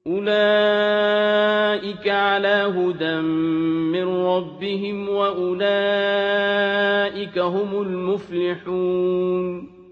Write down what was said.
أُولَٰئِكَ عَلَىٰ هُدًى مِّن رَّبِّهِمْ ۖ وَأُولَٰئِكَ هُمُ الْمُفْلِحُونَ